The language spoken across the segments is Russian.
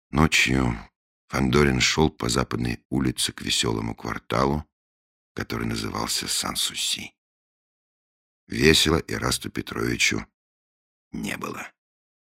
Ночью Фандорин шел по западной улице к веселому кварталу, который назывался Сан-Суси. Весело Ирасту Петровичу не было.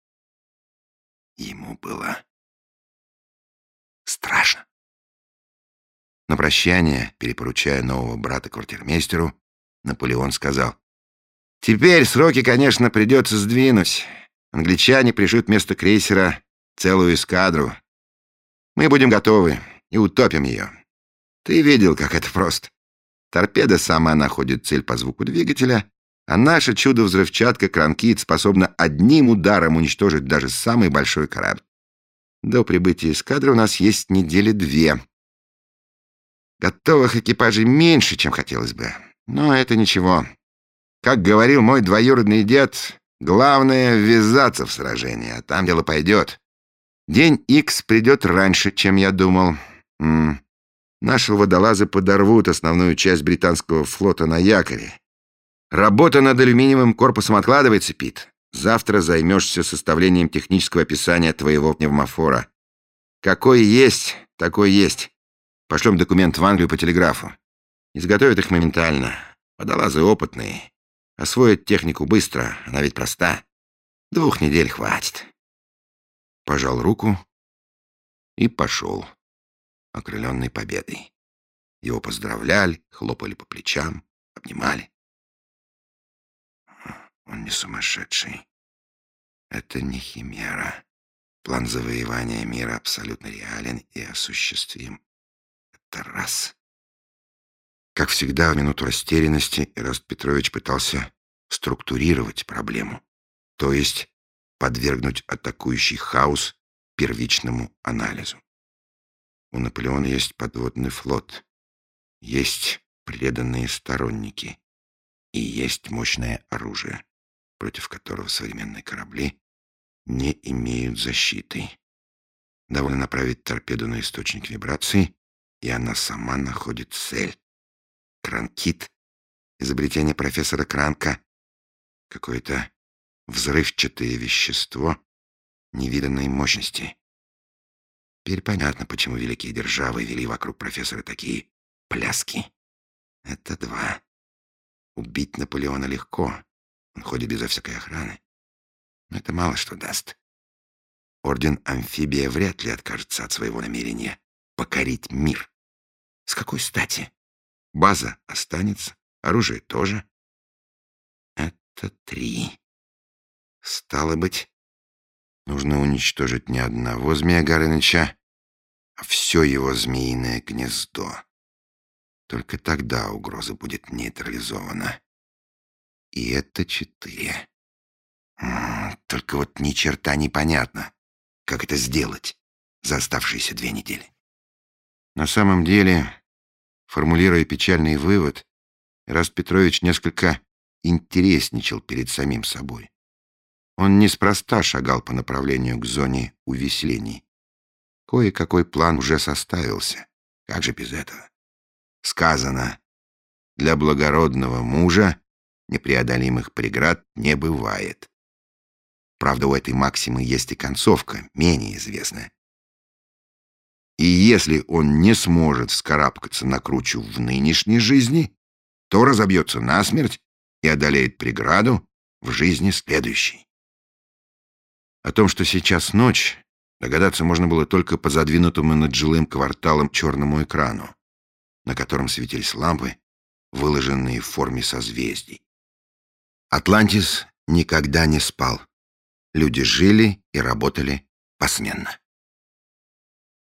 Ему было страшно. На прощание, перепоручая нового брата квартирмейстеру, Наполеон сказал: «Теперь сроки, конечно, придется сдвинуть. Англичане пришлют вместо крейсера целую эскадру. Мы будем готовы и утопим ее. Ты видел, как это просто. Торпеда сама находит цель по звуку двигателя, а наше чудо-взрывчатка Кранкит способна одним ударом уничтожить даже самый большой корабль. До прибытия эскадры у нас есть недели 2. Готовых экипажей меньше, чем хотелось бы, но это ничего. Как говорил мой двоюродный дед, главное — ввязаться в сражение, а там дело пойдет. День Икс придет раньше, чем я думал. Наши водолазы подорвут основную часть британского флота на якоре. Работа над алюминиевым корпусом откладывается, Пит. Завтра займешься составлением технического описания твоего пневмофора. Какой есть, такой есть. Пошлем документ в Англию по телеграфу. Изготовят их моментально. Водолазы опытные. Освоят технику быстро, она ведь проста. 2 недель хватит. Пожал руку и пошел, окрыленный победой. Его поздравляли, хлопали по плечам, обнимали. Он не сумасшедший. Это не химера. План завоевания мира абсолютно реален и осуществим. Это раз. Как всегда, в минуту растерянности Ираст Петрович пытался структурировать проблему, то есть подвергнуть атакующий хаос первичному анализу. У Наполеона есть подводный флот, есть преданные сторонники и есть мощное оружие, против которого современные корабли не имеют защиты. Довольно направить торпеду на источник вибрации, и она сама находит цель. Кранкит, изобретение профессора Кранка, какое-то взрывчатое вещество невиданной мощности. Теперь понятно, почему великие державы вели вокруг профессора такие пляски. Это 2. Убить Наполеона легко. Он ходит безо всякой охраны. Но это мало что даст. Орден Амфибия вряд ли откажется от своего намерения покорить мир. С какой стати? База останется, оружие тоже. Это 3. Стало быть, нужно уничтожить не одного Змея Горыныча, а все его змеиное гнездо. Только тогда угроза будет нейтрализована. И это 4. Только вот ни черта не понятно, как это сделать за оставшиеся 2 недели. На самом деле, формулируя печальный вывод, Ираст Петрович несколько интересничал перед самим собой. Он неспроста шагал по направлению к зоне увеселений. Кое-какой план уже составился. Как же без этого? Сказано: для благородного мужа непреодолимых преград не бывает. Правда, у этой максимы есть и концовка, менее известная. И если он не сможет вскарабкаться на кручу в нынешней жизни, то разобьется насмерть и одолеет преграду в жизни следующей. О том, что сейчас ночь, догадаться можно было только по задвинутому над жилым кварталом черному экрану, на котором светились лампы, выложенные в форме созвездий. Атлантис никогда не спал. Люди жили и работали посменно.